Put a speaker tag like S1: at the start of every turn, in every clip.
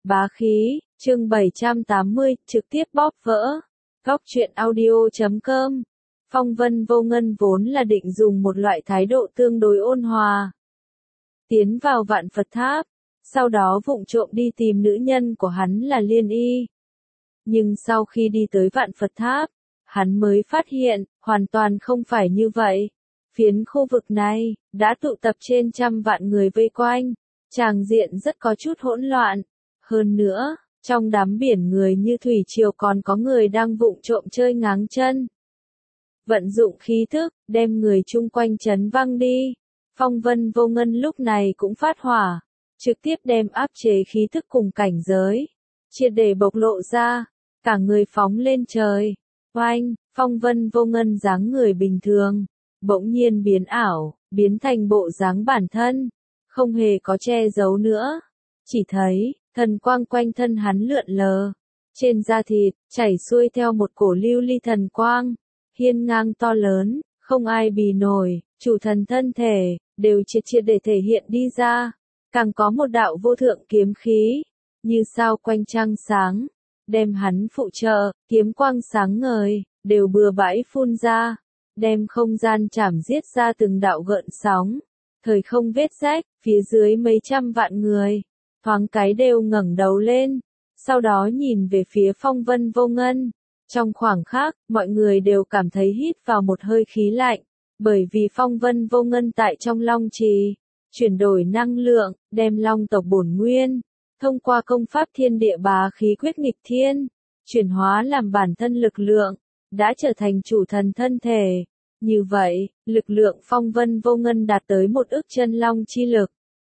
S1: Bá khí, chương 780, trực tiếp bóp vỡ. Góc truyện audio.com. Phong Vân Vô Ngân vốn là định dùng một loại thái độ tương đối ôn hòa, tiến vào Vạn Phật Tháp, sau đó vụng trộm đi tìm nữ nhân của hắn là Liên Y. Nhưng sau khi đi tới Vạn Phật Tháp, hắn mới phát hiện, hoàn toàn không phải như vậy. Phiến khu vực này, đã tụ tập trên trăm vạn người vây quanh, tràng diện rất có chút hỗn loạn. Hơn nữa, trong đám biển người như thủy triều còn có người đang vụng trộm chơi ngáng chân. Vận dụng khí thức, đem người chung quanh chấn văng đi. Phong Vân Vô Ngân lúc này cũng phát hỏa, trực tiếp đem áp chế khí thức cùng cảnh giới, triệt để bộc lộ ra, cả người phóng lên trời. Oanh, Phong Vân Vô Ngân dáng người bình thường, bỗng nhiên biến ảo, biến thành bộ dáng bản thân, không hề có che giấu nữa. Chỉ thấy, thần quang quanh thân hắn lượn lờ, trên da thịt, chảy xuôi theo một cổ lưu ly thần quang, hiên ngang to lớn, không ai bì nổi, chủ thần thân thể, đều triệt để thể hiện đi ra. Càng có một đạo vô thượng kiếm khí, như sao quanh trăng sáng, đem hắn phụ trợ, kiếm quang sáng ngời, đều bừa bãi phun ra, đem không gian chảm giết ra từng đạo gợn sóng, thời không vết rách, phía dưới mấy trăm vạn người, thoáng cái đều ngẩng đầu lên, sau đó nhìn về phía Phong Vân Vô Ngân. Trong khoảng khắc, mọi người đều cảm thấy hít vào một hơi khí lạnh, bởi vì Phong Vân Vô Ngân tại trong Long Trì, chuyển đổi năng lượng, đem Long tộc bổn nguyên, thông qua công pháp thiên địa bá khí quyết nghịch thiên, chuyển hóa làm bản thân lực lượng, đã trở thành chủ thần thân thể. Như vậy, lực lượng Phong Vân Vô Ngân đạt tới 1 ức chân long chi lực,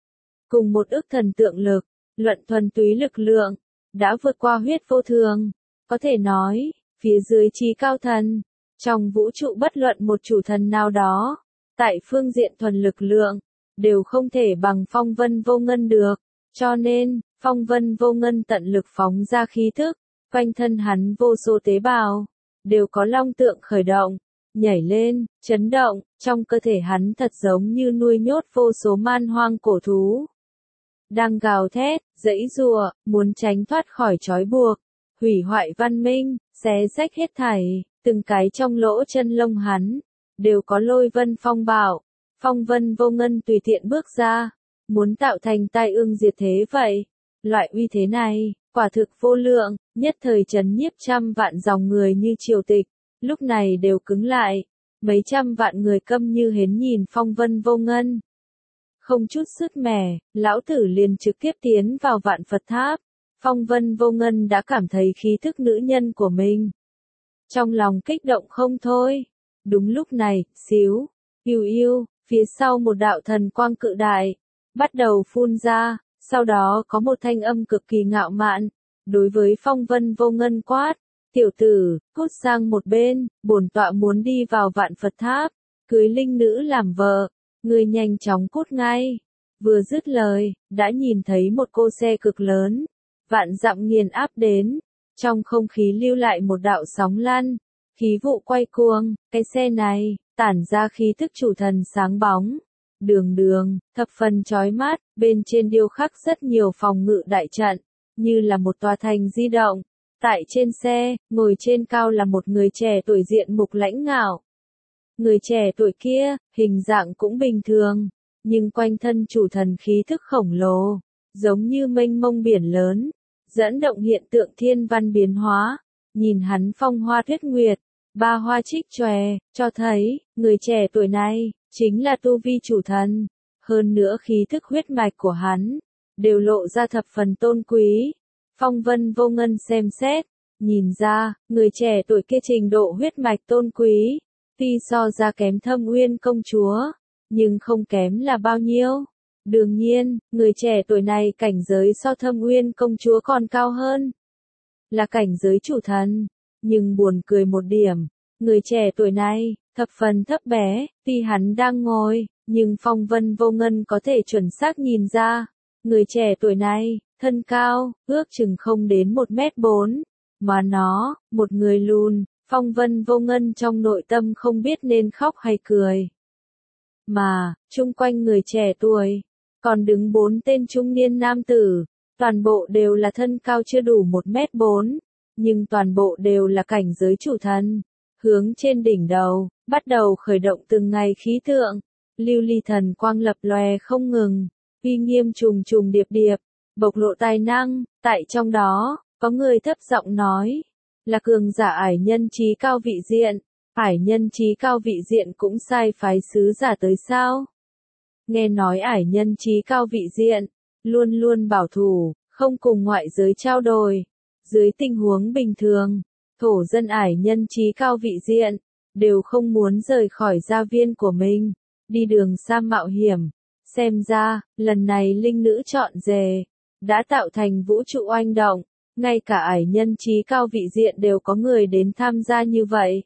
S1: cùng 1 ức thần tượng lực, luận thuần túy lực lượng, đã vượt qua huyết vô thường. Có thể nói, phía dưới trí cao thần, trong vũ trụ bất luận một chủ thần nào đó, tại phương diện thuần lực lượng, đều không thể bằng Phong Vân Vô Ngân được. Cho nên, Phong Vân Vô Ngân tận lực phóng ra khí thức, quanh thân hắn vô số tế bào, đều có long tượng khởi động, nhảy lên, chấn động, trong cơ thể hắn thật giống như nuôi nhốt vô số man hoang cổ thú. Đang gào thét, giãy giụa, muốn tránh thoát khỏi trói buộc, hủy hoại văn minh, xé rách hết thảy, từng cái trong lỗ chân lông hắn, đều có lôi vân phong bạo. Phong Vân Vô Ngân tùy tiện bước ra, muốn tạo thành tai ương diệt thế vậy. Loại uy thế này, quả thực vô lượng, nhất thời chấn nhiếp trăm vạn dòng người như triều tịch, lúc này đều cứng lại, mấy trăm vạn người câm như hến nhìn Phong Vân Vô Ngân. Không chút sứt mẻ, lão tử liền trực tiếp tiến vào Vạn Phật Tháp. Phong Vân Vô Ngân đã cảm thấy khí thức nữ nhân của mình, trong lòng kích động không thôi. Đúng lúc này, xíu, yêu yêu, phía sau một đạo thần quang cự đại, bắt đầu phun ra, sau đó có một thanh âm cực kỳ ngạo mạn, đối với Phong Vân Vô Ngân quát, tiểu tử, cút sang một bên, bổn tọa muốn đi vào Vạn Phật Tháp, cưới linh nữ làm vợ, ngươi nhanh chóng cút ngay. Vừa dứt lời, đã nhìn thấy một cô xe cực lớn, vạn dặm nghiền áp đến, trong không khí lưu lại một đạo sóng lăn, khí vụ quay cuồng, cái xe này, tản ra khí thức chủ thần sáng bóng, đường đường, thập phần chói mắt, bên trên điêu khắc rất nhiều phòng ngự đại trận, như là một tòa thành di động. Tại trên xe, ngồi trên cao là một người trẻ tuổi diện mục lãnh ngạo. Người trẻ tuổi kia, hình dạng cũng bình thường, nhưng quanh thân chủ thần khí thức khổng lồ, giống như mênh mông biển lớn, dẫn động hiện tượng thiên văn biến hóa. Nhìn hắn phong hoa tuyết nguyệt, ba hoa trích chòe, cho thấy, người trẻ tuổi này, chính là tu vi chủ thần. Hơn nữa khí thức huyết mạch của hắn, đều lộ ra thập phần tôn quý. Phong Vân Vô Ngân xem xét, nhìn ra, người trẻ tuổi kia trình độ huyết mạch tôn quý, tuy so ra kém Thâm Uyên công chúa, nhưng không kém là bao nhiêu. Đương nhiên, người trẻ tuổi này cảnh giới so Thâm Uyên công chúa còn cao hơn, là cảnh giới chủ thần. Nhưng buồn cười một điểm, người trẻ tuổi này, thập phần thấp bé, tuy hắn đang ngồi, nhưng Phong Vân Vô Ngân có thể chuẩn xác nhìn ra, người trẻ tuổi này, thân cao, ước chừng không đến 1m4, mà nó, một người lùn. Phong Vân Vô Ngân trong nội tâm không biết nên khóc hay cười. Mà, chung quanh người trẻ tuổi, còn đứng 4 tên trung niên nam tử, Toàn bộ đều là thân cao chưa đủ 1m4, nhưng toàn bộ đều là cảnh giới chủ thần. Hướng trên đỉnh đầu, bắt đầu khởi động từng ngày khí tượng, lưu ly thần quang lập lòe không ngừng, uy nghiêm trùng trùng điệp điệp, bộc lộ tài năng, tại trong đó, có người thấp giọng nói, là cường giả ải nhân trí cao vị diện, ải nhân trí cao vị diện cũng sai phái sứ giả tới sao? Nghe nói ải nhân trí cao vị diện, luôn luôn bảo thủ, không cùng ngoại giới trao đổi. Dưới tình huống bình thường, thổ dân ải nhân trí cao vị diện, đều không muốn rời khỏi gia viên của mình, đi đường xa mạo hiểm. Xem ra, lần này linh nữ chọn rể, đã tạo thành vũ trụ oanh động, ngay cả ải nhân trí cao vị diện đều có người đến tham gia như vậy.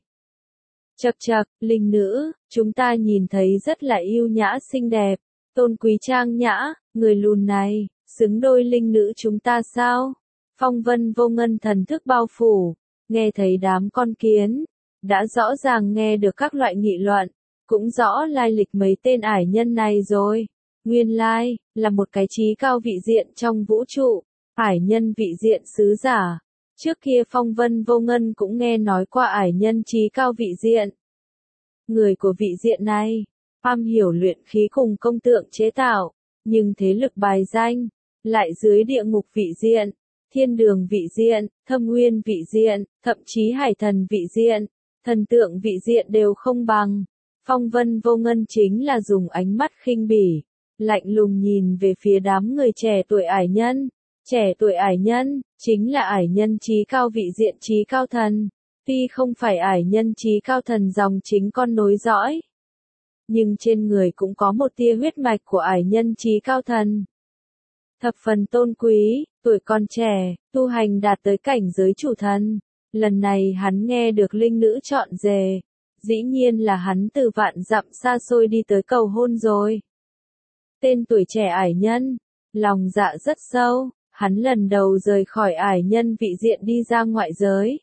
S1: Chậc chậc, linh nữ, chúng ta nhìn thấy rất là yêu nhã xinh đẹp, tôn quý trang nhã, người lùn này, xứng đôi linh nữ chúng ta sao? Phong vân vô ngân thần thức bao phủ, nghe thấy đám con kiến, đã rõ ràng nghe được các loại nghị luận, cũng rõ lai lịch mấy tên ải nhân này rồi. Nguyên lai, là một cái trí cao vị diện trong vũ trụ, ải nhân vị diện sứ giả. Trước kia phong vân vô ngân cũng nghe nói qua ải nhân trí cao vị diện. Người của vị diện này, am hiểu luyện khí cùng công tượng chế tạo, nhưng thế lực bài danh, lại dưới địa ngục vị diện, thiên đường vị diện, thâm nguyên vị diện, thậm chí hải thần vị diện, thần tượng vị diện đều không bằng. Phong vân vô ngân chính là dùng ánh mắt khinh bỉ, lạnh lùng nhìn về phía đám người trẻ tuổi ải nhân. Trẻ tuổi ải nhân, chính là ải nhân trí cao vị diện trí cao thần. Tuy không phải ải nhân trí cao thần dòng chính con nối dõi, nhưng trên người cũng có một tia huyết mạch của ải nhân trí cao thần. Thập phần tôn quý, tuổi còn trẻ, tu hành đạt tới cảnh giới chủ thần. Lần này hắn nghe được linh nữ chọn rể, dĩ nhiên là hắn từ vạn dặm xa xôi đi tới cầu hôn rồi. Tên tuổi trẻ ải nhân, lòng dạ rất sâu, hắn lần đầu rời khỏi ải nhân vị diện đi ra ngoại giới.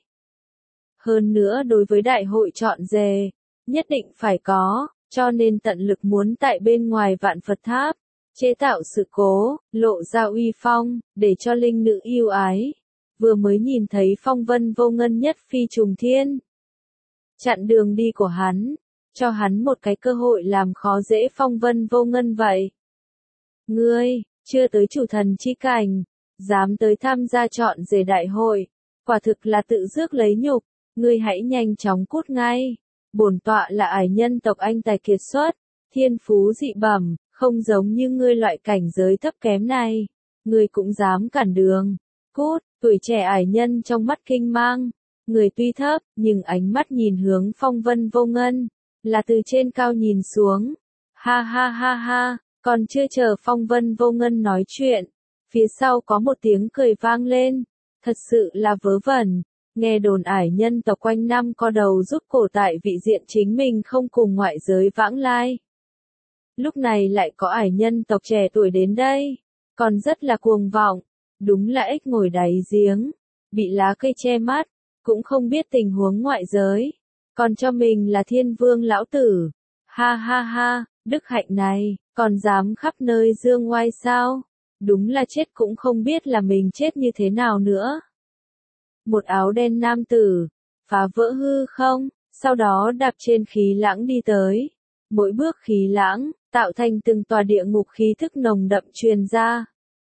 S1: Hơn nữa đối với đại hội chọn rể, nhất định phải có, cho nên tận lực muốn tại bên ngoài vạn Phật tháp, chế tạo sự cố, lộ ra uy phong, để cho linh nữ yêu ái. Vừa mới nhìn thấy phong vân vô ngân nhất phi trùng thiên, chặn đường đi của hắn, cho hắn một cái cơ hội làm khó dễ phong vân vô ngân vậy. Ngươi, chưa tới chủ thần chi cảnh, dám tới tham gia chọn rể đại hội, quả thực là tự rước lấy nhục, ngươi hãy nhanh chóng cút ngay. Bổn tọa là ải nhân tộc anh tài kiệt xuất, thiên phú dị bẩm, không giống như ngươi loại cảnh giới thấp kém này, ngươi cũng dám cản đường. Cút, tuổi trẻ ải nhân trong mắt kinh mang, người tuy thấp, nhưng ánh mắt nhìn hướng phong vân vô ngân, là từ trên cao nhìn xuống. Ha ha ha ha, còn chưa chờ phong vân vô ngân nói chuyện, phía sau có một tiếng cười vang lên, thật sự là vớ vẩn. Nghe đồn ải nhân tộc quanh năm co đầu rút cổ tại vị diện chính mình không cùng ngoại giới vãng lai. Lúc này lại có ải nhân tộc trẻ tuổi đến đây, còn rất là cuồng vọng, đúng là ếch ngồi đáy giếng, bị lá cây che mắt, cũng không biết tình huống ngoại giới, còn cho mình là thiên vương lão tử. Ha ha ha, đức hạnh này, còn dám khắp nơi dương oai sao? Đúng là chết cũng không biết là mình chết như thế nào nữa. Một áo đen nam tử, phá vỡ hư không, sau đó đạp trên khí lãng đi tới. Mỗi bước khí lãng, tạo thành từng tòa địa ngục khí thức nồng đậm truyền ra.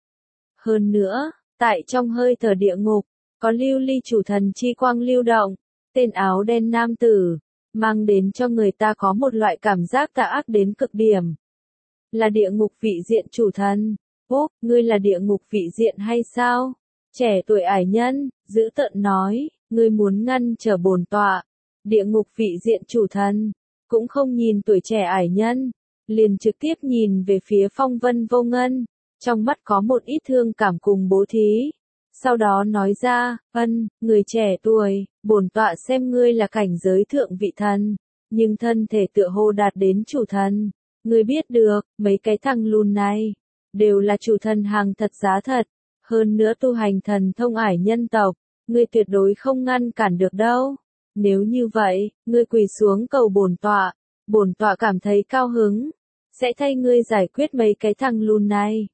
S1: Hơn nữa, tại trong hơi thở địa ngục, có lưu ly chủ thần chi quang lưu động. Tên áo đen nam tử, mang đến cho người ta có một loại cảm giác tà ác đến cực điểm. Là địa ngục vị diện chủ thần. Úp, ngươi là địa ngục vị diện hay sao? Trẻ tuổi ải nhân, dữ tợn nói, ngươi muốn ngăn trở bổn tọa. Địa ngục vị diện chủ thần, cũng không nhìn tuổi trẻ ải nhân, liền trực tiếp nhìn về phía phong vân vô ngân, trong mắt có một ít thương cảm cùng bố thí. Sau đó nói ra, người trẻ tuổi, bổn tọa xem ngươi là cảnh giới thượng vị thần, nhưng thân thể tựa hồ đạt đến chủ thần. Ngươi biết được, mấy cái thằng lùn này, đều là chủ thần hàng thật giá thật, hơn nữa tu hành thần thông ải nhân tộc, ngươi tuyệt đối không ngăn cản được đâu. Nếu như vậy, ngươi quỳ xuống cầu bổn tọa cảm thấy cao hứng, sẽ thay ngươi giải quyết mấy cái thằng lùn này.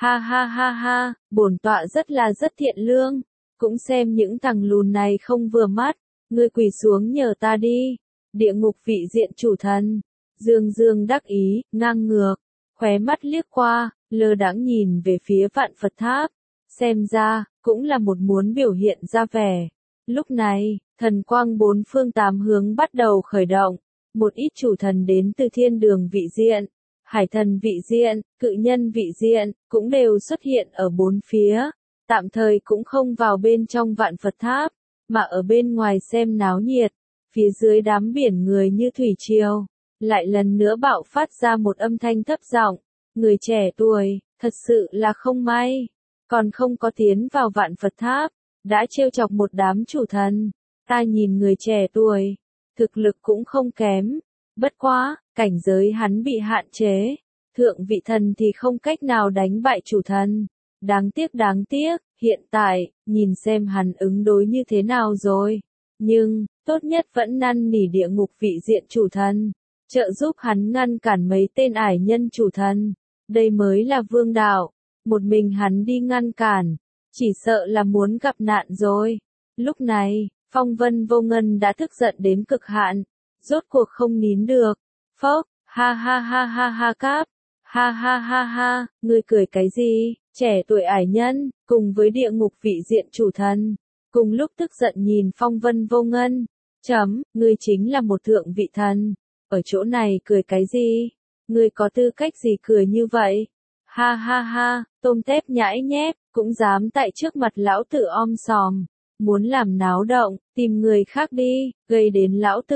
S1: Ha ha ha ha, bổn tọa rất thiện lương, cũng xem những thằng lùn này không vừa mắt, ngươi quỳ xuống nhờ ta đi. Địa ngục vị diện chủ thần, Dương Dương đắc ý, ngang ngược, khóe mắt liếc qua, lơ đãng nhìn về phía Vạn Phật Tháp, xem ra, cũng là một muốn biểu hiện ra vẻ. Lúc này, thần quang bốn phương tám hướng bắt đầu khởi động, một ít chủ thần đến từ thiên đường vị diện, hải thần vị diện, cự nhân vị diện, cũng đều xuất hiện ở bốn phía, tạm thời cũng không vào bên trong Vạn Phật Tháp, mà ở bên ngoài xem náo nhiệt, phía dưới đám biển người như thủy triều, lại lần nữa bạo phát ra một âm thanh thấp giọng, người trẻ tuổi, thật sự là không may, còn không có tiến vào Vạn Phật Tháp, đã trêu chọc một đám chủ thần, ta nhìn người trẻ tuổi, thực lực cũng không kém, bất quá, cảnh giới hắn bị hạn chế, thượng vị thần thì không cách nào đánh bại chủ thần, đáng tiếc, hiện tại, nhìn xem hắn ứng đối như thế nào rồi, nhưng, tốt nhất vẫn năn nỉ địa ngục vị diện chủ thần, trợ giúp hắn ngăn cản mấy tên ải nhân chủ thần, đây mới là vương đạo, một mình hắn đi ngăn cản, chỉ sợ là muốn gặp nạn rồi. Lúc này, Phong Vân Vô Ngân đã tức giận đến cực hạn, rốt cuộc không nín được, phốc, ha ha ha ha ha cáp, ha ha ha ha, ngươi cười cái gì, trẻ tuổi ải nhân, cùng với địa ngục vị diện chủ thần, cùng lúc tức giận nhìn Phong Vân Vô Ngân, ngươi chính là một thượng vị thần, ở chỗ này cười cái gì, ngươi có tư cách gì cười như vậy, ha ha ha, tôm tép nhãi nhép, cũng dám tại trước mặt lão tử om sòm. Muốn làm náo động, tìm người khác đi, gây đến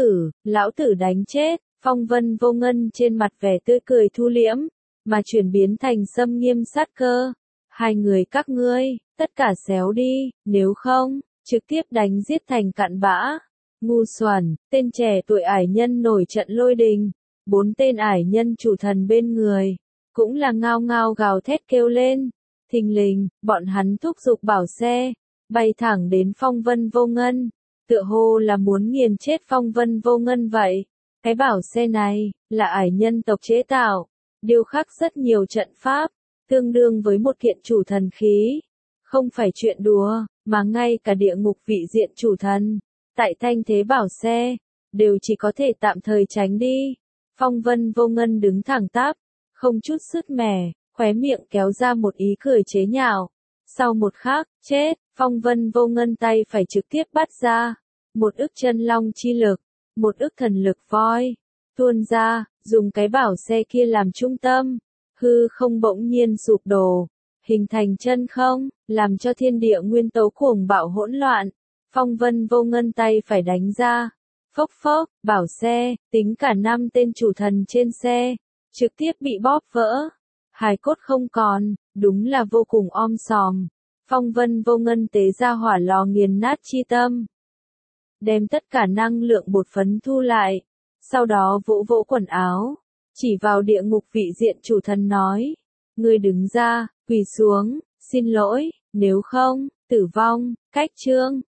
S1: lão tử đánh chết, Phong Vân Vô Ngân trên mặt vẻ tươi cười thu liễm, mà chuyển biến thành xâm nghiêm sát cơ. Hai người các ngươi, tất cả xéo đi, nếu không, trực tiếp đánh giết thành cặn bã. Ngu xuẩn, tên trẻ tuổi ải nhân nổi trận lôi đình, bốn tên ải nhân chủ thần bên người, cũng là ngao ngao gào thét kêu lên. Thình lình, bọn hắn thúc giục bảo xe, bay thẳng đến Phong Vân Vô Ngân, tựa hồ là muốn nghiền chết Phong Vân Vô Ngân vậy. Cái bảo xe này, là ải nhân tộc chế tạo, điêu khắc rất nhiều trận pháp, tương đương với một kiện chủ thần khí. Không phải chuyện đùa, mà ngay cả địa ngục vị diện chủ thần, tại thanh thế bảo xe, đều chỉ có thể tạm thời tránh đi. Phong Vân Vô Ngân đứng thẳng tắp, không chút sứt mẻ, khóe miệng kéo ra một ý cười chế nhạo. Sau một khắc, chết, Phong Vân Vô Ngân tay phải trực tiếp bắt ra, một ức chân long chi lực, một ức thần lực voi, tuôn ra, dùng cái bảo xe kia làm trung tâm, hư không bỗng nhiên sụp đổ, hình thành chân không, làm cho thiên địa nguyên tố cuồng bạo hỗn loạn. Phong Vân Vô Ngân tay phải đánh ra, phốc phốc, bảo xe, tính cả 5 tên chủ thần trên xe, trực tiếp bị bóp vỡ, hài cốt không còn, đúng là vô cùng om sòm. Phong Vân Vô Ngân tế ra hỏa lò nghiền nát chi tâm, đem tất cả năng lượng bột phấn thu lại, sau đó vỗ vỗ quần áo, chỉ vào địa ngục vị diện chủ thần nói, ngươi đứng ra, quỳ xuống, xin lỗi, nếu không, tử vong, cách chương.